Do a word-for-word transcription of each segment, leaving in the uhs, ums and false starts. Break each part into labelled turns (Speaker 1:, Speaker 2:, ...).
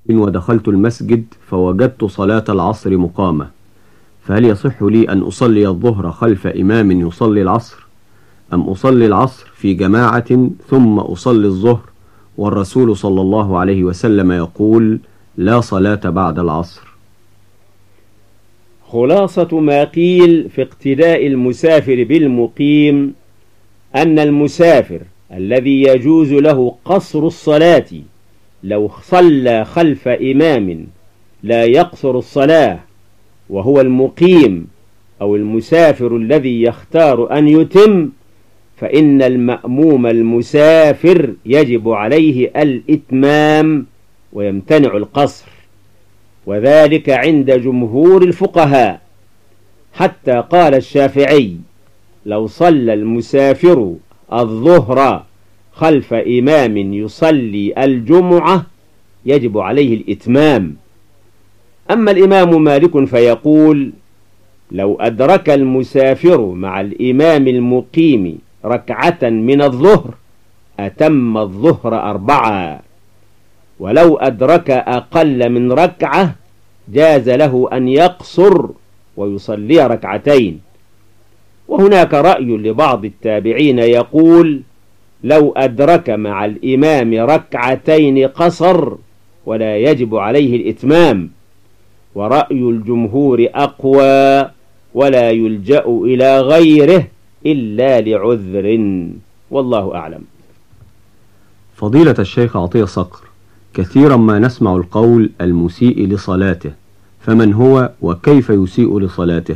Speaker 1: ودخلت المسجد فوجدت صلاة العصر مقامة، فهل يصح لي أن أصلي الظهر خلف إمام يصلي العصر، أم أصلي العصر في جماعة ثم أصلي الظهر، والرسول صلى الله عليه وسلم يقول لا صلاة بعد العصر؟
Speaker 2: خلاصة ما قيل في اقتداء المسافر بالمقيم أن المسافر الذي يجوز له قصر الصلاة لو صلى خلف إمام لا يقصر الصلاة وهو المقيم أو المسافر الذي يختار أن يتم، فإن المأموم المسافر يجب عليه الإتمام ويمتنع القصر، وذلك عند جمهور الفقهاء، حتى قال الشافعي لو صلى المسافر الظهر خلف إمام يصلي الجمعة يجب عليه الإتمام. أما الإمام مالك فيقول لو أدرك المسافر مع الإمام المقيم ركعة من الظهر أتم الظهر أربعة، ولو أدرك أقل من ركعة جاز له أن يقصر ويصلي ركعتين. وهناك رأي لبعض التابعين يقول لو أدرك مع الإمام ركعتين قصر ولا يجب عليه الإتمام، ورأي الجمهور أقوى ولا يلجأ إلى غيره إلا لعذر، والله أعلم.
Speaker 1: فضيلة الشيخ عطية صقر، كثيرا ما نسمع القول المسيء لصلاته، فمن هو وكيف يسيء لصلاته؟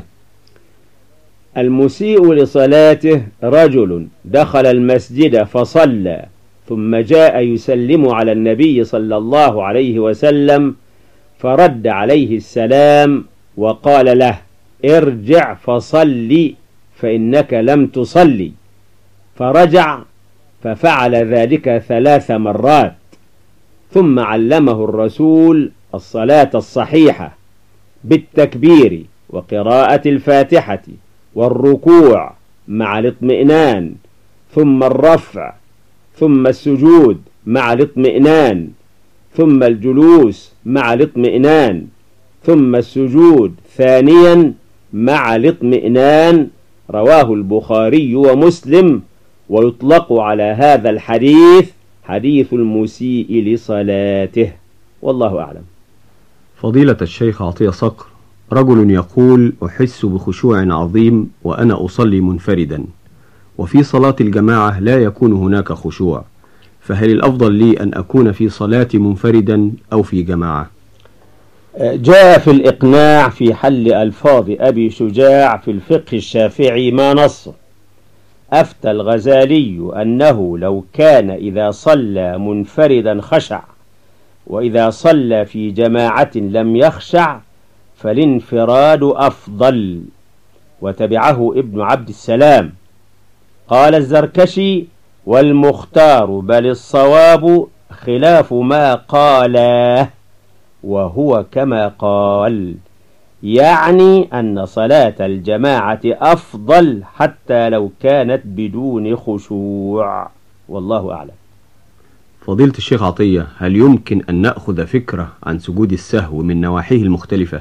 Speaker 2: المسيء لصلاته رجل دخل المسجد فصلى ثم جاء يسلم على النبي صلى الله عليه وسلم فرد عليه السلام وقال له ارجع فصلي فإنك لم تصلي، فرجع ففعل ذلك ثلاث مرات، ثم علمه الرسول الصلاة الصحيحة بالتكبير وقراءة الفاتحة والركوع مع الاطمئنان، ثم الرفع، ثم السجود مع الاطمئنان، ثم الجلوس مع الاطمئنان، ثم السجود ثانيا مع الاطمئنان. رواه البخاري ومسلم، ويطلق على هذا الحديث حديث المسيء لصلاته، والله أعلم.
Speaker 1: فضيلة الشيخ عطية صقر، رجل يقول أحس بخشوع عظيم وأنا أصلي منفردا، وفي صلاة الجماعة لا يكون هناك خشوع، فهل الأفضل لي أن أكون في صلاتي منفردا أو في جماعة؟
Speaker 2: جاء في الإقناع في حل ألفاظ أبي شجاع في الفقه الشافعي ما نص: أفتى الغزالي أنه لو كان إذا صلى منفردا خشع، وإذا صلى في جماعة لم يخشع، فالانفراد أفضل. وتبعه ابن عبد السلام. قال الزركشي: والمختار بل الصواب خلاف ما قاله، وهو كما قال، يعني أن صلاة الجماعة أفضل حتى لو كانت بدون خشوع، والله أعلم.
Speaker 1: فضيلة الشيخ عطية، هل يمكن أن نأخذ فكرة عن سجود السهو من نواحيه المختلفة؟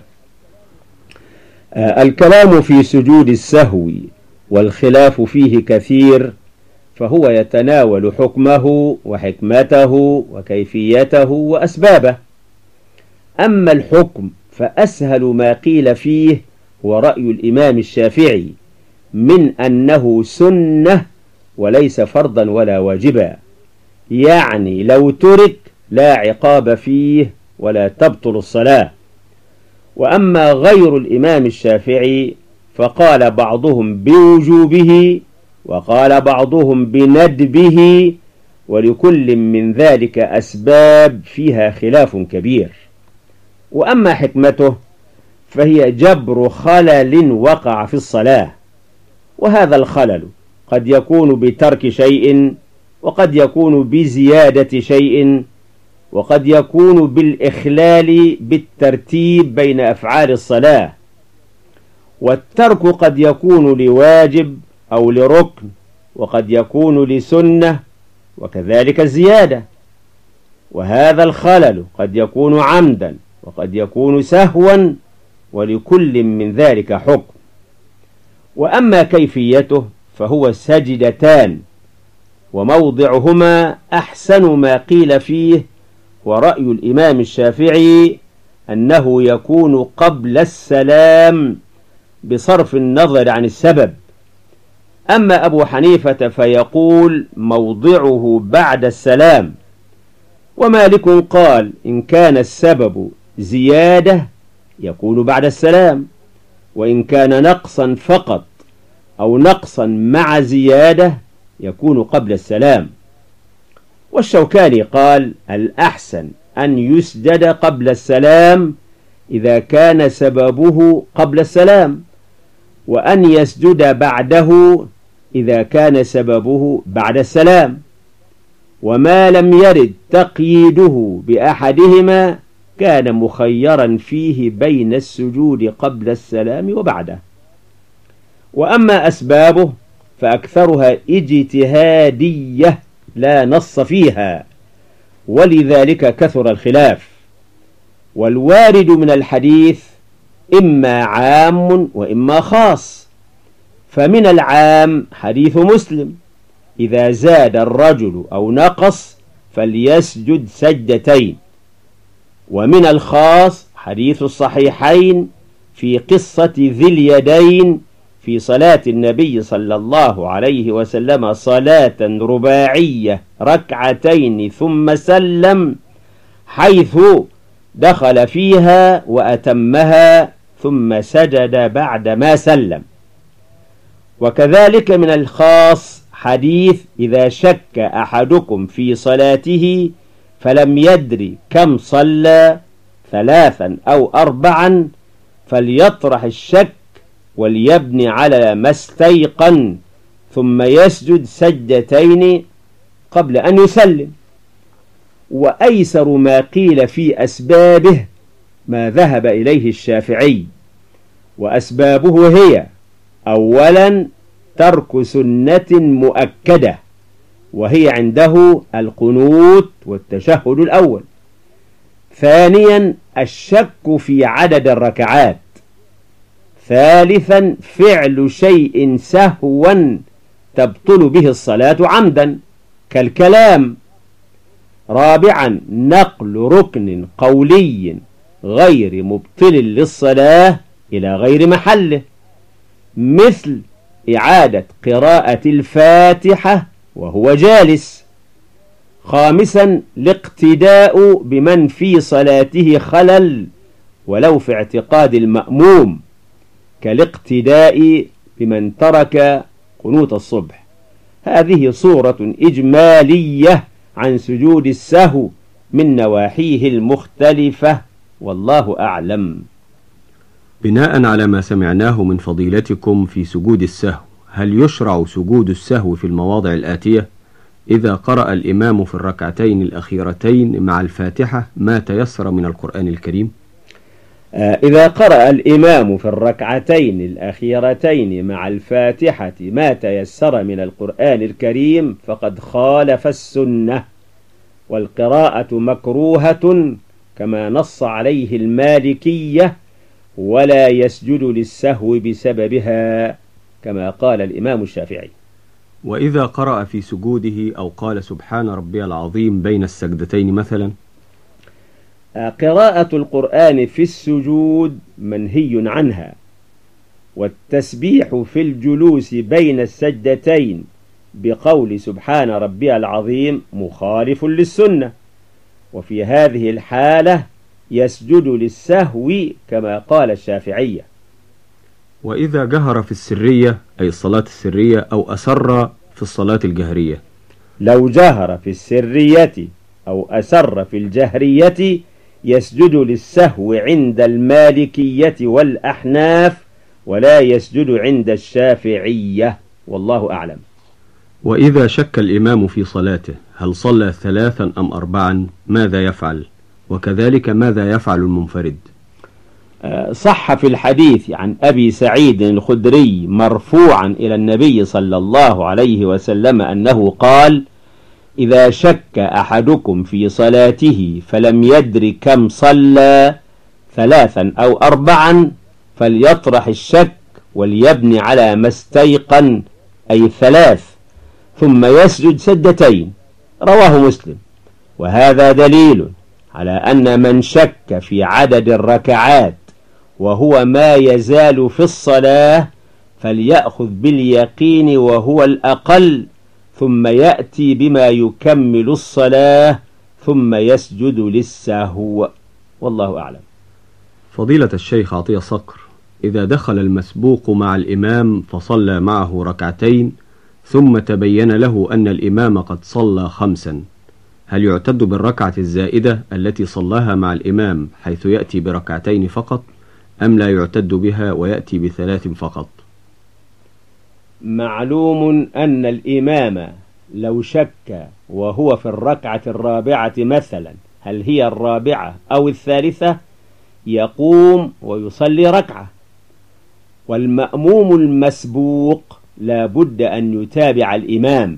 Speaker 2: آه الكلام في سجود السهو والخلاف فيه كثير، فهو يتناول حكمه وحكمته وكيفيته وأسبابه. أما الحكم فأسهل ما قيل فيه هو رأي الإمام الشافعي من أنه سنة وليس فرضا ولا واجبا، يعني لو ترك لا عقاب فيه ولا تبطل الصلاة. وأما غير الإمام الشافعي فقال بعضهم بوجوبه وقال بعضهم بندبه، ولكل من ذلك أسباب فيها خلاف كبير. وأما حكمته فهي جبر خلل وقع في الصلاة، وهذا الخلل قد يكون بترك شيء، وقد يكون بزيادة شيء، وقد يكون بالإخلال بالترتيب بين أفعال الصلاة. والترك قد يكون لواجب أو لركن، وقد يكون لسنة، وكذلك الزيادة. وهذا الخلل قد يكون عمدا وقد يكون سهوا، ولكل من ذلك حكم. وأما كيفيته فهو سجدتان، وموضعهما أحسن ما قيل فيه، ورأي الإمام الشافعي أنه يكون قبل السلام بصرف النظر عن السبب. أما أبو حنيفة فيقول موضعه بعد السلام، ومالك قال إن كان السبب زيادة يكون بعد السلام، وإن كان نقصا فقط أو نقصا مع زيادة يكون قبل السلام. والشوكاني قال الأحسن أن يسجد قبل السلام إذا كان سببه قبل السلام، وأن يسجد بعده إذا كان سببه بعد السلام، وما لم يرد تقييده بأحدهما كان مخيرا فيه بين السجود قبل السلام وبعده. وأما أسبابه فأكثرها اجتهادية لا نص فيها، ولذلك كثر الخلاف. والوارد من الحديث إما عام وإما خاص، فمن العام حديث مسلم إذا زاد الرجل أو نقص فليسجد سجدتين، ومن الخاص حديث الصحيحين في قصة ذي اليدين في صلاة النبي صلى الله عليه وسلم صلاة رباعية ركعتين ثم سلم، حيث دخل فيها وأتمها ثم سجد بعد ما سلم. وكذلك من الخاص حديث إذا شك أحدكم في صلاته فلم يدري كم صلى ثلاثا أو أربعا فليطرح الشك وليبني على ما استيقن، ثم يسجد سجدتين قبل أن يسلم. وأيسر ما قيل في أسبابه ما ذهب إليه الشافعي، وأسبابه هي: أولا ترك سنة مؤكدة وهي عنده القنوت والتشهد الأول. ثانيا الشك في عدد الركعات. ثالثا فعل شيء سهوا تبطل به الصلاة عمدا كالكلام. رابعا نقل ركن قولي غير مبطل للصلاة إلى غير محله، مثل إعادة قراءة الفاتحة وهو جالس. خامسا الاقتداء بمن في صلاته خلل ولو في اعتقاد المأموم، كالاقتداء بمن ترك قنوت الصبح. هذه صورة إجمالية عن سجود السهو من نواحيه المختلفة، والله أعلم.
Speaker 1: بناء على ما سمعناه من فضيلتكم في سجود السهو، هل يشرع سجود السهو في المواضع الآتية؟ إذا قرأ الإمام في الركعتين الأخيرتين مع الفاتحة ما تيسر من القرآن الكريم؟
Speaker 2: إذا قرأ الإمام في الركعتين الأخيرتين مع الفاتحة ما تيسر من القرآن الكريم فقد خالف السنة، والقراءة مكروهة كما نص عليه المالكية، ولا يسجد للسهو بسببها كما قال الإمام الشافعي.
Speaker 1: وإذا قرأ في سجوده أو قال سبحان ربي العظيم بين السجدتين مثلا؟
Speaker 2: قراءة القرآن في السجود منهي عنها، والتسبيح في الجلوس بين السجدتين بقول سبحان ربي العظيم مخالف للسنة، وفي هذه الحالة يسجد للسهو كما قال الشافعية.
Speaker 1: وإذا جهر في السرية أي الصلاة السرية أو أسر في الصلاة الجهرية؟
Speaker 2: لو جهر في السرية أو أسر في الجهرية يسجد للسهو عند المالكية والأحناف، ولا يسجد عند الشافعية، والله أعلم.
Speaker 1: وإذا شك الإمام في صلاته هل صلى ثلاثا أم أربعا ماذا يفعل؟ وكذلك ماذا يفعل المنفرد؟
Speaker 2: صح في الحديث عن أبي سعيد الخدري مرفوعا إلى النبي صلى الله عليه وسلم أنه قال: إذا شك أحدكم في صلاته فلم يدر كم صلى ثلاثا أو أربعا فليطرح الشك وليبني على ما استيقن أي ثلاث ثم يسجد سجدتين. رواه مسلم. وهذا دليل على أن من شك في عدد الركعات وهو ما يزال في الصلاة فليأخذ باليقين وهو الأقل ثم يأتي بما يكمل الصلاة ثم يسجد للسهو. والله أعلم.
Speaker 1: فضيلة الشيخ عطية صقر، إذا دخل المسبوق مع الإمام فصلى معه ركعتين ثم تبين له أن الإمام قد صلى خمسا، هل يعتد بالركعة الزائدة التي صلاها مع الإمام حيث يأتي بركعتين فقط، أم لا يعتد بها ويأتي بثلاث فقط؟
Speaker 2: معلوم أن الإمام لو شك وهو في الركعة الرابعة مثلا هل هي الرابعة أو الثالثة يقوم ويصلي ركعة، والمأموم المسبوق لا بد أن يتابع الإمام.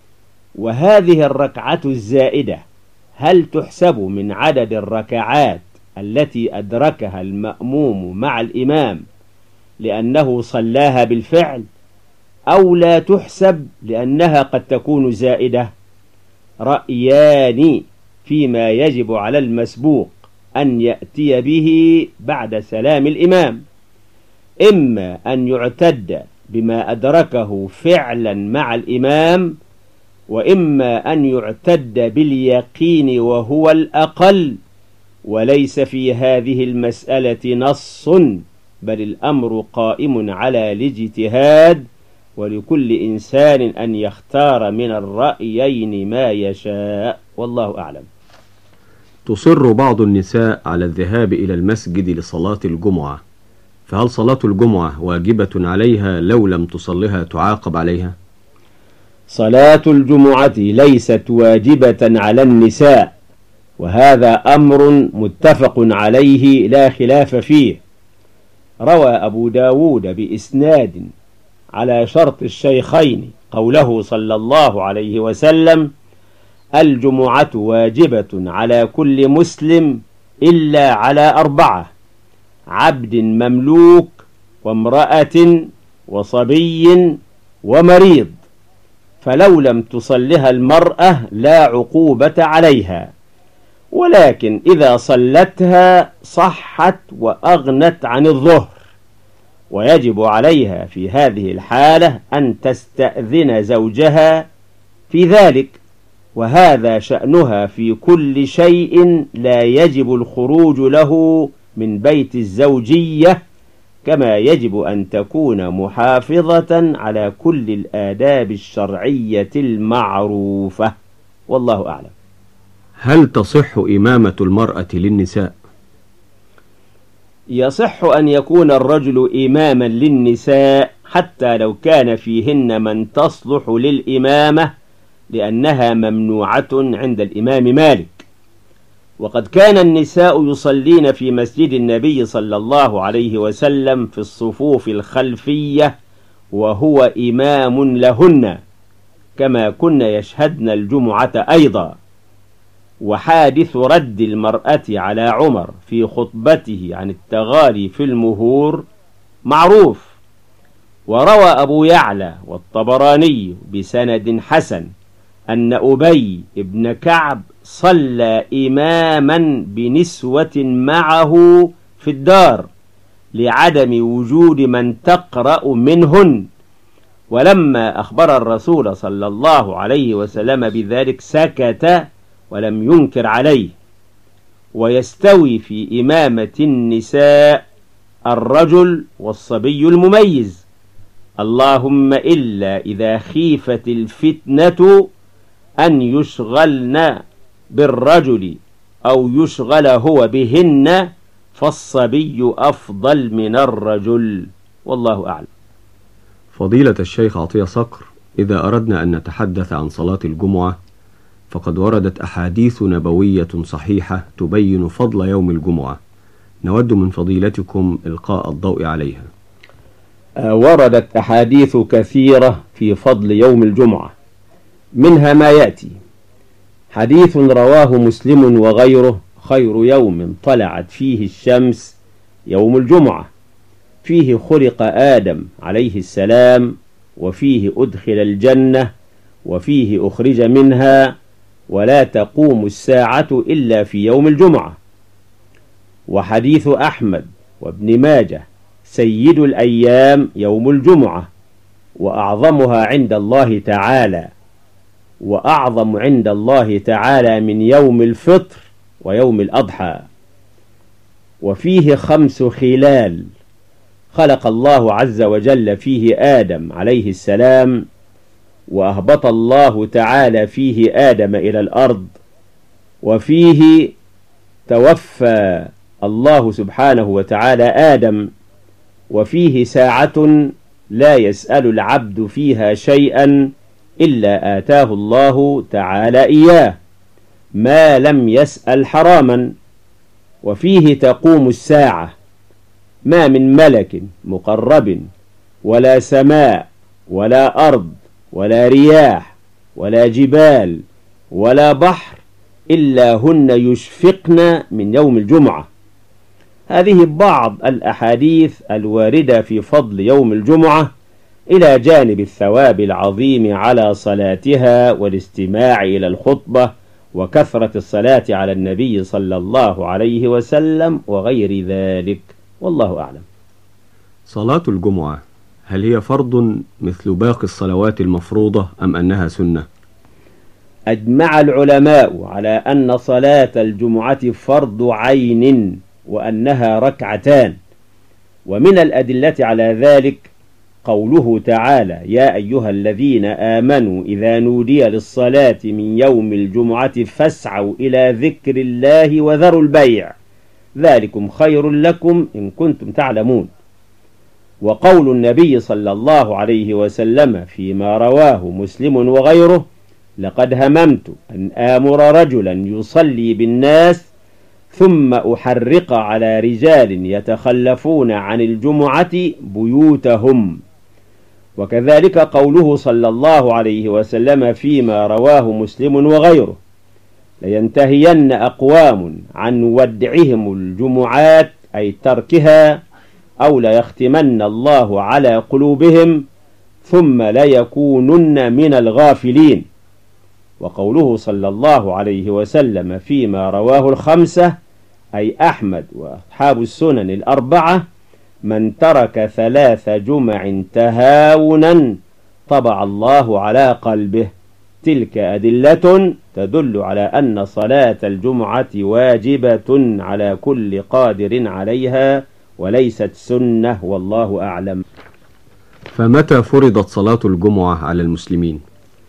Speaker 2: وهذه الركعة الزائدة هل تحسب من عدد الركعات التي أدركها المأموم مع الإمام لأنه صلاها بالفعل، أو لا تحسب لأنها قد تكون زائدة؟ رأيان فيما يجب على المسبوق أن يأتي به بعد سلام الإمام، إما أن يعتد بما أدركه فعلا مع الإمام، وإما أن يعتد باليقين وهو الأقل، وليس في هذه المسألة نص، بل الأمر قائم على الاجتهاد، ولكل إنسان أن يختار من الرأيين ما يشاء. والله أعلم.
Speaker 1: تصر بعض النساء على الذهاب إلى المسجد لصلاة الجمعة، فهل صلاة الجمعة واجبة عليها لو لم تصلها تعاقب عليها؟
Speaker 2: صلاة الجمعة ليست واجبة على النساء، وهذا أمر متفق عليه لا خلاف فيه. روى أبو داود بإسناد على شرط الشيخين قوله صلى الله عليه وسلم: الجمعة واجبة على كل مسلم إلا على أربعة: عبد مملوك، وامرأة، وصبي، ومريض. فلو لم تصلها المرأة لا عقوبة عليها، ولكن إذا صلتها صحت وأغنت عن الظهر، ويجب عليها في هذه الحالة أن تستأذن زوجها في ذلك، وهذا شأنها في كل شيء لا يجب الخروج له من بيت الزوجية، كما يجب أن تكون محافظة على كل الآداب الشرعية المعروفة. والله أعلم.
Speaker 1: هل تصح إمامة المرأة للنساء؟
Speaker 2: يصح أن يكون الرجل إماما للنساء حتى لو كان فيهن من تصلح للإمامة، لأنها ممنوعة عند الإمام مالك. وقد كان النساء يصلين في مسجد النبي صلى الله عليه وسلم في الصفوف الخلفية وهو إمام لهن، كما كن يشهدن الجمعة أيضا. وحادث رد المرأة على عمر في خطبته عن التغالي في المهور معروف. وروى أبو يعلى والطبراني بسند حسن أن أبي ابن كعب صلى إماما بنسوة معه في الدار لعدم وجود من تقرأ منهن، ولما أخبر الرسول صلى الله عليه وسلم بذلك سكت ولم ينكر عليه. ويستوي في إمامة النساء الرجل والصبي المميز، اللهم إلا إذا خيفت الفتنة أن يشغلن بالرجل أو يشغل هو بهن، فالصبي أفضل من الرجل. والله أعلم.
Speaker 1: فضيلة الشيخ عطية صقر، إذا أردنا أن نتحدث عن صلاة الجمعة فقد وردت أحاديث نبوية صحيحة تبين فضل يوم الجمعة، نود من فضيلتكم إلقاء الضوء عليها.
Speaker 2: وردت أحاديث كثيرة في فضل يوم الجمعة، منها ما يأتي: حديث رواه مسلم وغيره: خير يوم طلعت فيه الشمس يوم الجمعة، فيه خلق آدم عليه السلام، وفيه أدخل الجنة، وفيه أخرج منها، ولا تقوم الساعة إلا في يوم الجمعة. وحديث أحمد وابن ماجه: سيد الأيام يوم الجمعة، وأعظمها عند الله تعالى، وأعظم عند الله تعالى من يوم الفطر ويوم الأضحى. وفيه خمس خلال خلق الله عز وجل فيه آدم عليه السلام، وأهبط الله تعالى فيه آدم إلى الأرض، وفيه توفى الله سبحانه وتعالى آدم، وفيه ساعة لا يسأل العبد فيها شيئا إلا آتاه الله تعالى إياه ما لم يسأل حراما. وفيه تقوم الساعة، ما من ملك مقرب ولا سماء ولا أرض ولا رياح ولا جبال ولا بحر إلا هن يشفقن من يوم الجمعة. هذه بعض الأحاديث الواردة في فضل يوم الجمعة، إلى جانب الثواب العظيم على صلاتها والاستماع إلى الخطبة وكثرة الصلاة على النبي صلى الله عليه وسلم وغير ذلك، والله أعلم.
Speaker 1: صلاة الجمعة هل هي فرض مثل باقي الصلوات المفروضة أم أنها سنة؟
Speaker 2: أجمع العلماء على أن صلاة الجمعة فرض عين، وأنها ركعتان. ومن الأدلة على ذلك قوله تعالى: يا أيها الذين آمنوا إذا نودي للصلاة من يوم الجمعة فاسعوا إلى ذكر الله وذروا البيع ذلكم خير لكم إن كنتم تعلمون. وقول النبي صلى الله عليه وسلم فيما رواه مسلم وغيره: لقد هممت أن آمر رجلا يصلي بالناس ثم أحرق على رجال يتخلفون عن الجمعة بيوتهم. وكذلك قوله صلى الله عليه وسلم فيما رواه مسلم وغيره: لينتهين أقوام عن ودعهم الجمعات، أي تركها، أو ليختمن الله على قلوبهم ثم ليكونن من الغافلين. وقوله صلى الله عليه وسلم فيما رواه الخمسة، أي أحمد وأصحاب السنن الأربعة: من ترك ثلاث جمع تهاونا طبع الله على قلبه. تلك أدلة تدل على أن صلاة الجمعة واجبة على كل قادر عليها وليست سنة، والله أعلم.
Speaker 1: فمتى فرضت صلاة الجمعة على المسلمين؟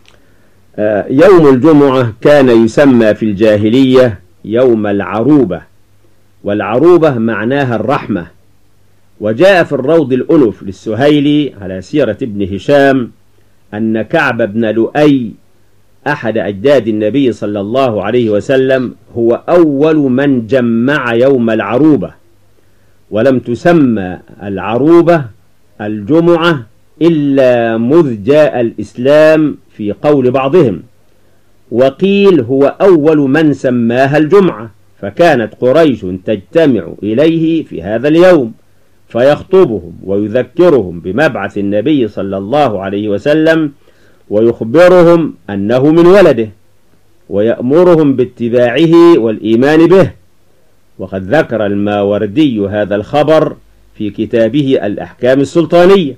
Speaker 2: يوم الجمعة كان يسمى في الجاهلية يوم العروبة، والعروبة معناها الرحمة. وجاء في الروض الأنف للسهيلي على سيرة ابن هشام أن كعب بن لؤي أحد أجداد النبي صلى الله عليه وسلم هو أول من جمع يوم العروبة، ولم تسمى العروبة الجمعة إلا مذ جاء الإسلام في قول بعضهم، وقيل هو أول من سماها الجمعة، فكانت قريش تجتمع إليه في هذا اليوم فيخطبهم ويذكرهم بمبعث النبي صلى الله عليه وسلم، ويخبرهم أنه من ولده، ويأمرهم باتباعه والإيمان به. وقد ذكر الماوردي هذا الخبر في كتابه الأحكام السلطانية.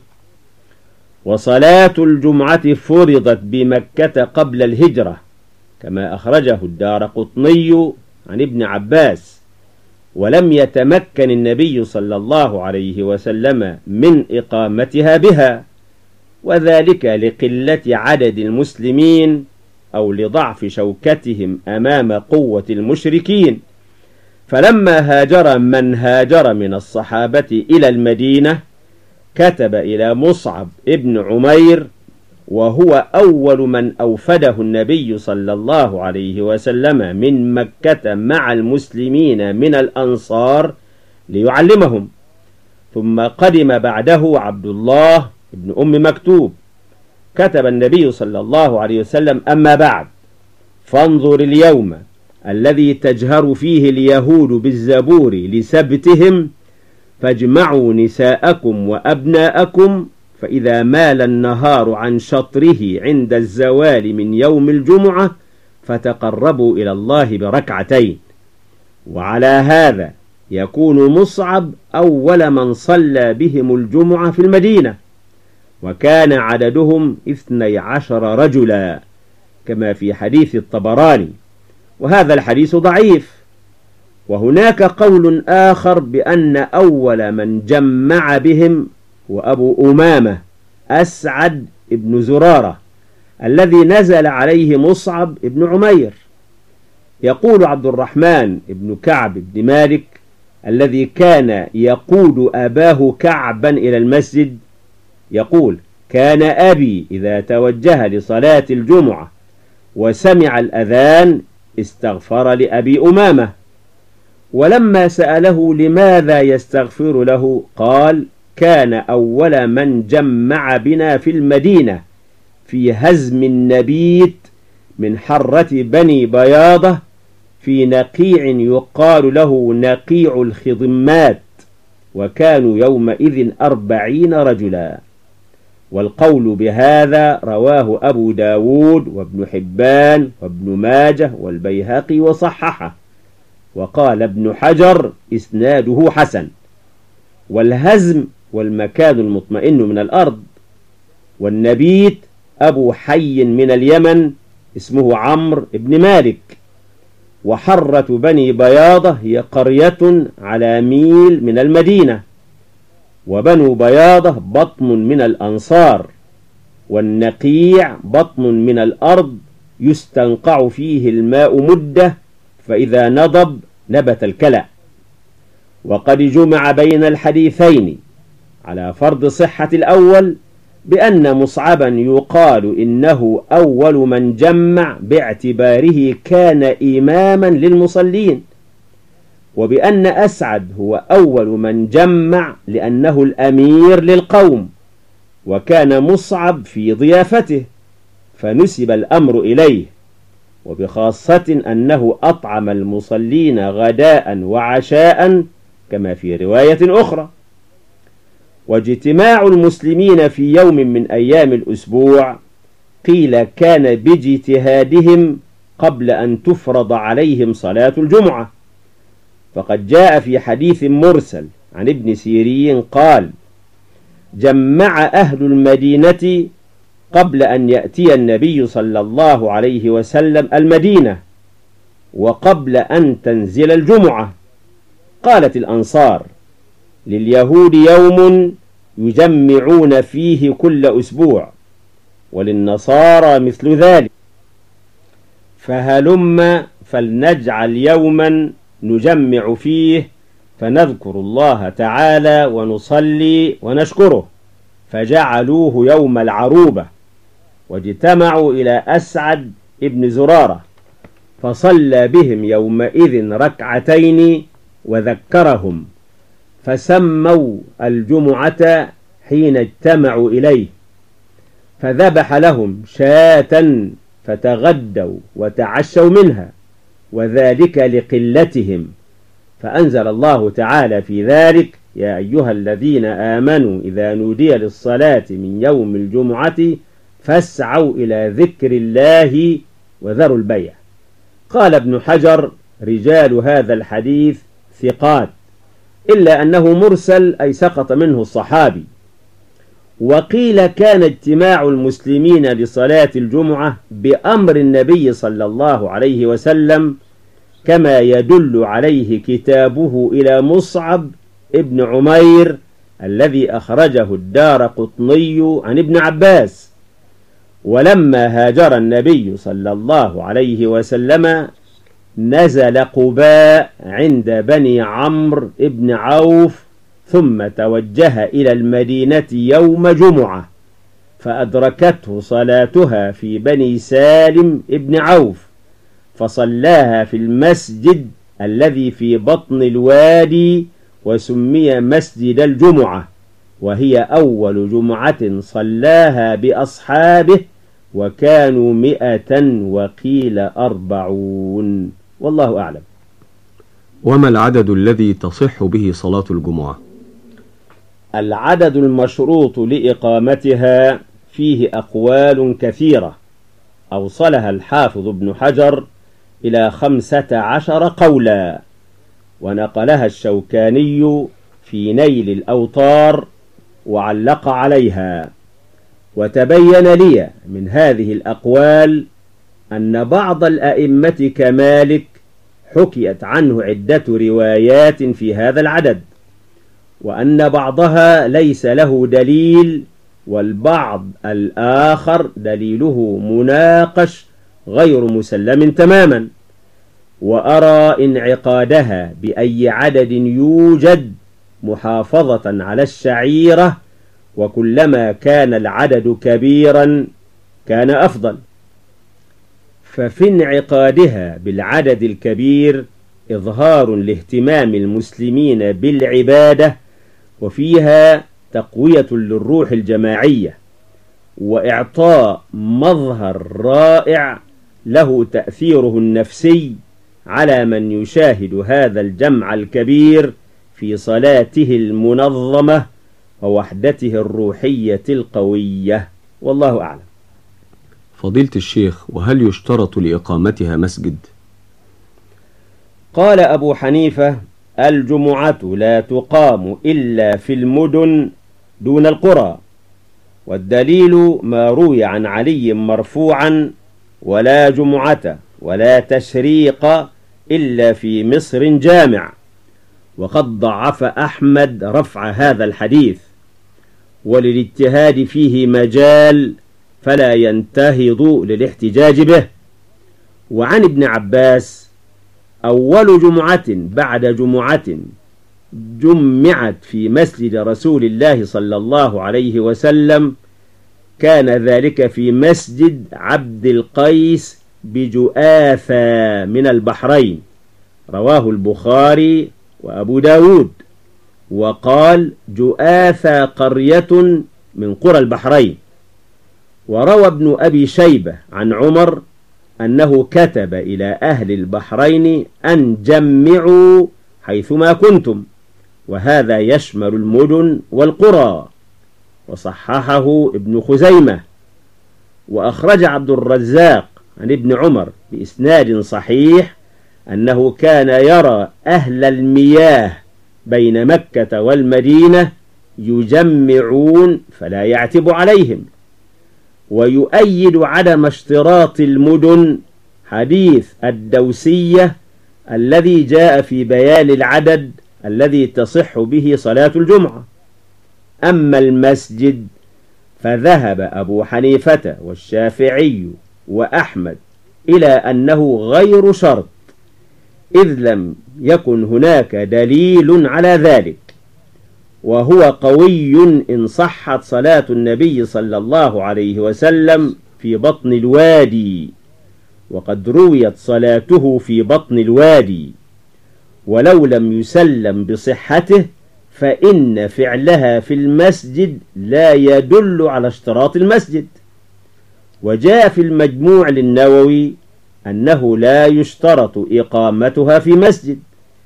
Speaker 2: وصلاة الجمعة فرضت بمكة قبل الهجرة، كما أخرجه الدارقطني عن ابن عباس، ولم يتمكن النبي صلى الله عليه وسلم من إقامتها بها، وذلك لقلة عدد المسلمين أو لضعف شوكتهم أمام قوة المشركين. فلما هاجر من هاجر من الصحابة إلى المدينة كتب إلى مصعب ابن عمير، وهو أول من أوفده النبي صلى الله عليه وسلم من مكة مع المسلمين من الأنصار ليعلمهم. ثم قدم بعده عبد الله ابن أم مكتوب. كتب النبي صلى الله عليه وسلم: أما بعد، فانظر اليوم الذي تجهر فيه اليهود بالزبور لسبتهم، فاجمعوا نساءكم وأبناءكم، فإذا مال النهار عن شطره عند الزوال من يوم الجمعة فتقربوا إلى الله بركعتين. وعلى هذا يكون مصعب أول من صلى بهم الجمعة في المدينة، وكان عددهم اثني عشر رجلا كما في حديث الطبراني، وهذا الحديث ضعيف. وهناك قول آخر بأن أول من جمع بهم وأبو أمامة أسعد ابن زرارة الذي نزل عليه مصعب ابن عمير. يقول عبد الرحمن ابن كعب بن مالك الذي كان يقود أباه كعبا إلى المسجد، يقول: كان أبي إذا توجه لصلاة الجمعة وسمع الأذان استغفر لأبي أمامة، ولما سأله لماذا يستغفر له قال: كان أول من جمع بنا في المدينة في هزم النبيت من حرة بني بياضة في نقيع يقال له نقيع الخضمات، وكانوا يومئذ أربعين رجلا. والقول بهذا رواه أبو داود وابن حبان وابن ماجه والبيهقي وصححه، وقال ابن حجر إسناده حسن. والهزم والمكان المطمئن من الأرض، والنبيت أبو حي من اليمن اسمه عمرو بن مالك، وحرة بني بياضة هي قرية على ميل من المدينة، وبنو بياضة بطن من الأنصار، والنقيع بطن من الأرض يستنقع فيه الماء مدة، فإذا نضب نبت الكلى. وقد جمع بين الحديثين على فرض صحة الأول بأن مصعبا يقال إنه أول من جمع باعتباره كان إماما للمصلين، وبأن أسعد هو أول من جمع لأنه الأمير للقوم، وكان مصعب في ضيافته فنسب الأمر إليه، وبخاصة أنه أطعم المصلين غداء وعشاء كما في رواية أخرى. واجتماع المسلمين في يوم من أيام الأسبوع قيل كان باجتهادهم قبل أن تفرض عليهم صلاة الجمعة، فقد جاء في حديث مرسل عن ابن سيرين قال: جمع أهل المدينة قبل أن يأتي النبي صلى الله عليه وسلم المدينة، وقبل أن تنزل الجمعة. قالت الأنصار: لليهود يوم يجمعون فيه كل أسبوع، وللنصارى مثل ذلك، فهلم فلنجعل يوما نجمع فيه فنذكر الله تعالى ونصلي ونشكره، فجعلوه يوم العروبة. واجتمعوا إلى أسعد ابن زرارة فصلى بهم يومئذ ركعتين وذكرهم، فسموا الجمعة حين اجتمعوا إليه، فذبح لهم شاة فتغدوا وتعشوا منها، وذلك لقلتهم، فأنزل الله تعالى في ذلك: يا أيها الذين آمنوا إذا نودي للصلاة من يوم الجمعة فاسعوا إلى ذكر الله وذروا البيع. قال ابن حجر: رجال هذا الحديث ثقات، إلا أنه مرسل أي سقط منه الصحابي. وقيل كان اجتماع المسلمين لصلاة الجمعة بأمر النبي صلى الله عليه وسلم، كما يدل عليه كتابه إلى مصعب ابن عمير الذي أخرجه الدارقطني عن ابن عباس. ولما هاجر النبي صلى الله عليه وسلم نزل قباء عند بني عمرو ابن عوف، ثم توجه إلى المدينة يوم جمعة، فأدركته صلاتها في بني سالم ابن عوف، فصلاها في المسجد الذي في بطن الوادي، وسمي مسجد الجمعة، وهي أول جمعة صلاها بأصحابه، وكانوا مئة وقيل أربعون، والله أعلم.
Speaker 1: وما العدد الذي تصح به صلاة الجمعة؟
Speaker 2: العدد المشروط لإقامتها فيه أقوال كثيرة، أوصلها الحافظ ابن حجر إلى خمسة عشر قولا، ونقلها الشوكاني في نيل الأوطار وعلق عليها. وتبين لي من هذه الأقوال أن بعض الأئمة كمالك حكيت عنه عدة روايات في هذا العدد، وأن بعضها ليس له دليل، والبعض الآخر دليله مناقش غير مسلم تماما. وأرى انعقادها بأي عدد يوجد محافظة على الشعيرة، وكلما كان العدد كبيرا كان أفضل. ففي انعقادها بالعدد الكبير إظهار لاهتمام المسلمين بالعبادة، وفيها تقوية للروح الجماعية، وإعطاء مظهر رائع له تأثيره النفسي على من يشاهد هذا الجمع الكبير في صلاته المنظمة ووحدته الروحية القوية، والله أعلم.
Speaker 1: فضيلة الشيخ، وهل يشترط لإقامتها مسجد؟
Speaker 2: قال أبو حنيفة: الجمعة لا تقام إلا في المدن دون القرى، والدليل ما روي عن علي مرفوعا: ولا جمعة ولا تشريق إلا في مصر جامع. وقد ضعف أحمد رفع هذا الحديث، وللاجتهاد فيه مجال فلا ينتهض للاحتجاج به. وعن ابن عباس: أول جمعة بعد جمعة جمعت في مسجد رسول الله صلى الله عليه وسلم كان ذلك في مسجد عبد القيس بجؤاثا من البحرين، رواه البخاري وأبو داود. وقال: جؤاثا قرية من قرى البحرين. وروى ابن أبي شيبة عن عمر أنه كتب إلى أهل البحرين أن جمعوا حيثما كنتم، وهذا يشمل المدن والقرى. وصححه ابن خزيمة. وأخرج عبد الرزاق عن ابن عمر بإسناد صحيح أنه كان يرى أهل المياه بين مكة والمدينة يجمعون فلا يعتب عليهم. ويؤيد عدم اشتراط المدن حديث الدوسية الذي جاء في بيان العدد الذي تصح به صلاة الجمعة. أما المسجد فذهب أبو حنيفة والشافعي وأحمد إلى أنه غير شرط، إذ لم يكن هناك دليل على ذلك، وهو قوي إن صحت صلاة النبي صلى الله عليه وسلم في بطن الوادي، وقد رويت صلاته في بطن الوادي. ولو لم يسلم بصحته فإن فعلها في المسجد لا يدل على اشتراط المسجد. وجاء في المجموع للنووي أنه لا يشترط إقامتها في مسجد،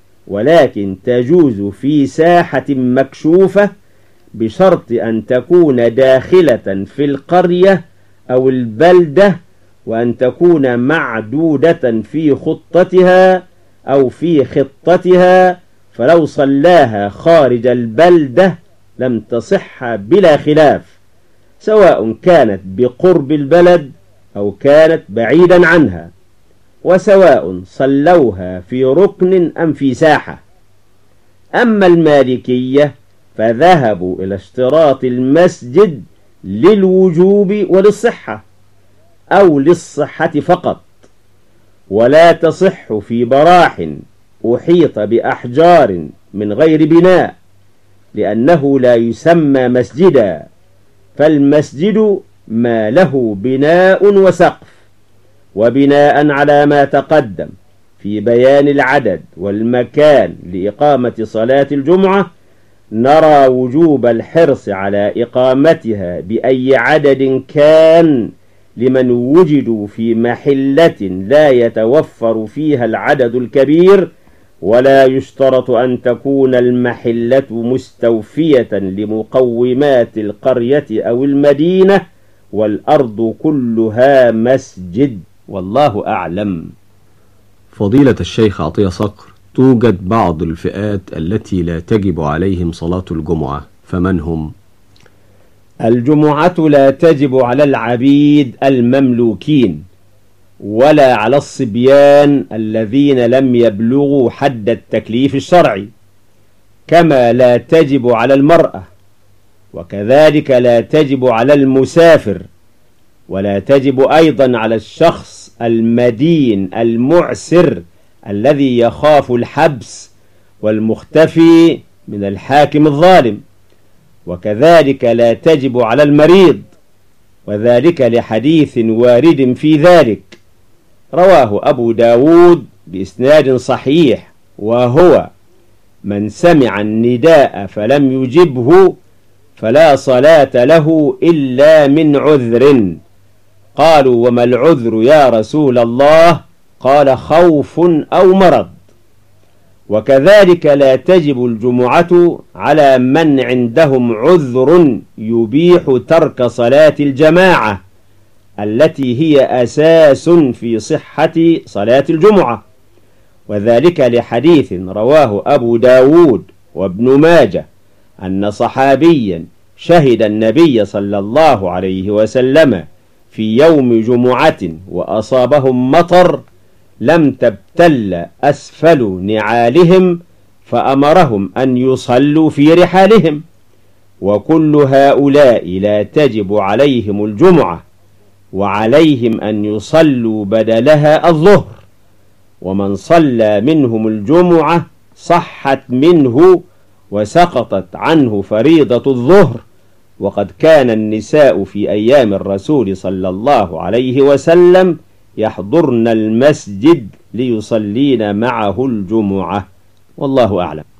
Speaker 2: ولكن تجوز في ساحة مكشوفة بشرط أن تكون داخلة في القرية أو البلدة، وأن تكون معدودة في خطتها أو في خطتها، فلو صلاها خارج البلدة لم تصح بلا خلاف، سواء كانت بقرب البلد أو كانت بعيدا عنها، وسواء صلوها في ركن أم في ساحة. أما المالكية فذهبوا إلى اشتراط المسجد للوجوب وللصحة، أو للصحة فقط، ولا تصح في براح أحيط بأحجار من غير بناء، لأنه لا يسمى مسجدا، فالمسجد ما له بناء وسقف. وبناء على ما تقدم في بيان العدد والمكان لإقامة صلاة الجمعة، نرى وجوب الحرص على إقامتها بأي عدد كان، لمن وجدوا في محلة لا يتوفر فيها العدد الكبير، ولا يشترط أن تكون المحلة مستوفية لمقومات القرية أو المدينة، والأرض كلها مسجد، والله أعلم.
Speaker 1: فضيلة الشيخ عطية صقر، توجد بعض الفئات التي لا تجب عليهم صلاة الجمعة، فمن هم؟
Speaker 2: الجمعة لا تجب على العبيد المملوكين، ولا على الصبيان الذين لم يبلغوا حد التكليف الشرعي، كما لا تجب على المرأة، وكذلك لا تجب على المسافر، ولا تجب أيضا على الشخص المدين المعسر الذي يخاف الحبس والمختفي من الحاكم الظالم، وكذلك لا تجب على المريض، وذلك لحديث وارد في ذلك رواه أبو داود بإسناد صحيح، وهو: من سمع النداء فلم يجبه فلا صلاة له إلا من عذر. قالوا: وما العذر يا رسول الله؟ قال: خوف أو مرض. وكذلك لا تجب الجمعة على من عندهم عذر يبيح ترك صلاة الجماعة التي هي أساس في صحة صلاة الجمعة، وذلك لحديث رواه أبو داود وابن ماجه أن صحابيا شهد النبي صلى الله عليه وسلم في يوم جمعة وأصابهم مطر لم تبتل أسفل نعالهم، فأمرهم أن يصلوا في رحالهم، وكل هؤلاء لا تجب عليهم الجمعة، وعليهم أن يصلوا بدلها الظهر، ومن صلى منهم الجمعة صحت منه وسقطت عنه فريضة الظهر. وقد كان النساء في أيام الرسول صلى الله عليه وسلم يحضرن المسجد ليصلين معه الجمعة، والله أعلم.